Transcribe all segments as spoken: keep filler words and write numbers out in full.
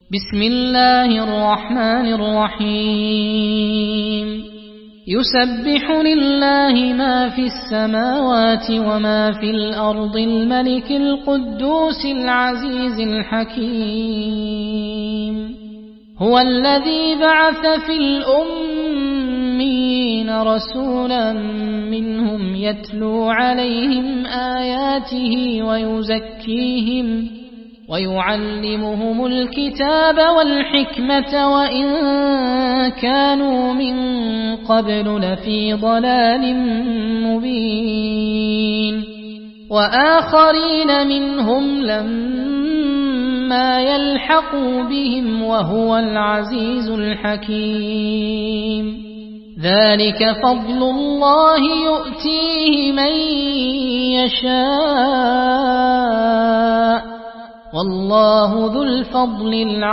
بسم الله الرحمن الرحيم يسبح لله ما في السماوات وما في الأرض الملك القدوس العزيز الحكيم هو الذي بعث في الأمين رسولا منهم يتلو عليهم آياته ويزكيهم ويعلمهم الكتاب والحكمة وإن كانوا من قبل لفي ضلال مبين وآخرين منهم لما يلحقوا بهم وهو العزيز الحكيم ذلك فضل الله يؤتيه من يشاء والله ذو الفضل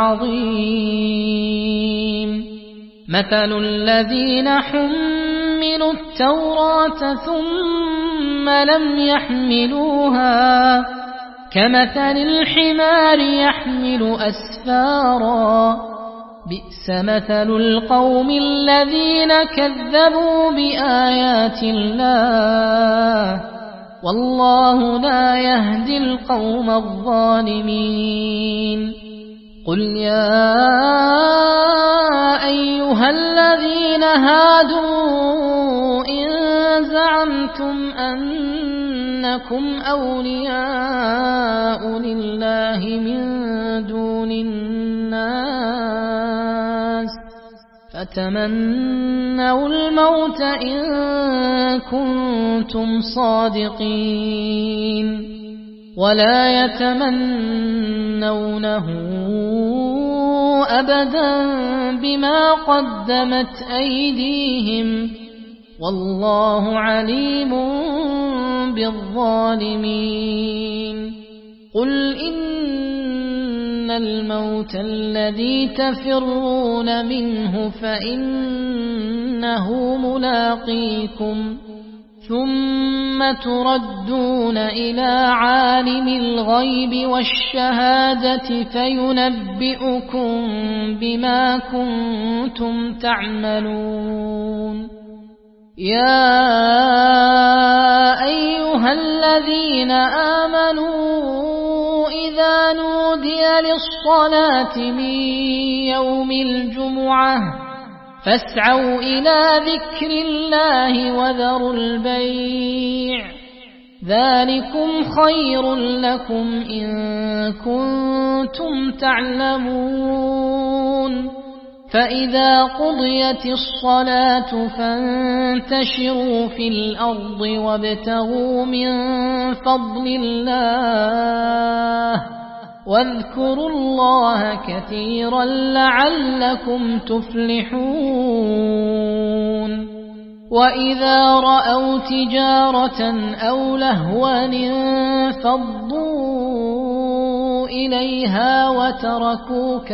العظيم مثل الذين حملوا التوراة ثم لم يحملوها كمثل الحمار يحمل أسفارا بئس مثل القوم الذين كذبوا بآيات الله والله لا يهدي القوم الظالمين قل يا أيها الذين هادوا إن زعمتم أنكم أولياء لله من دون الناس فتمنوا الموت إن كنتم صادقين ولا يتمنونه أبدا بما قدمت أيديهم والله عليم بالظالمين قل إن الموت الذي تفرون منه فإنه ملاقيكم ثم تردون إلى عالم الغيب والشهادة فينبئكم بما كنتم تعملون يا أيها الذين آمنوا إذا نودي للصلاة من يوم الجمعة فاسعوا إلى ذكر الله وذروا البيع ذلكم خير لكم إن كنتم تعلمون فإذا قضيت الصلاة فانتشروا في الأرض وابتغوا من فضل الله واذكروا الله كثيرا لعلكم تفلحون وإذا رأوا تجارة أو لهوا انفضوا إليها وتركوك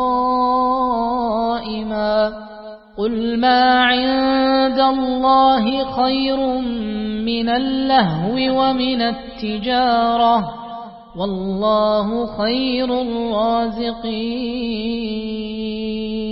قائما قل ما عند الله خير من اللهو ومن التجارة والله خير الرازقين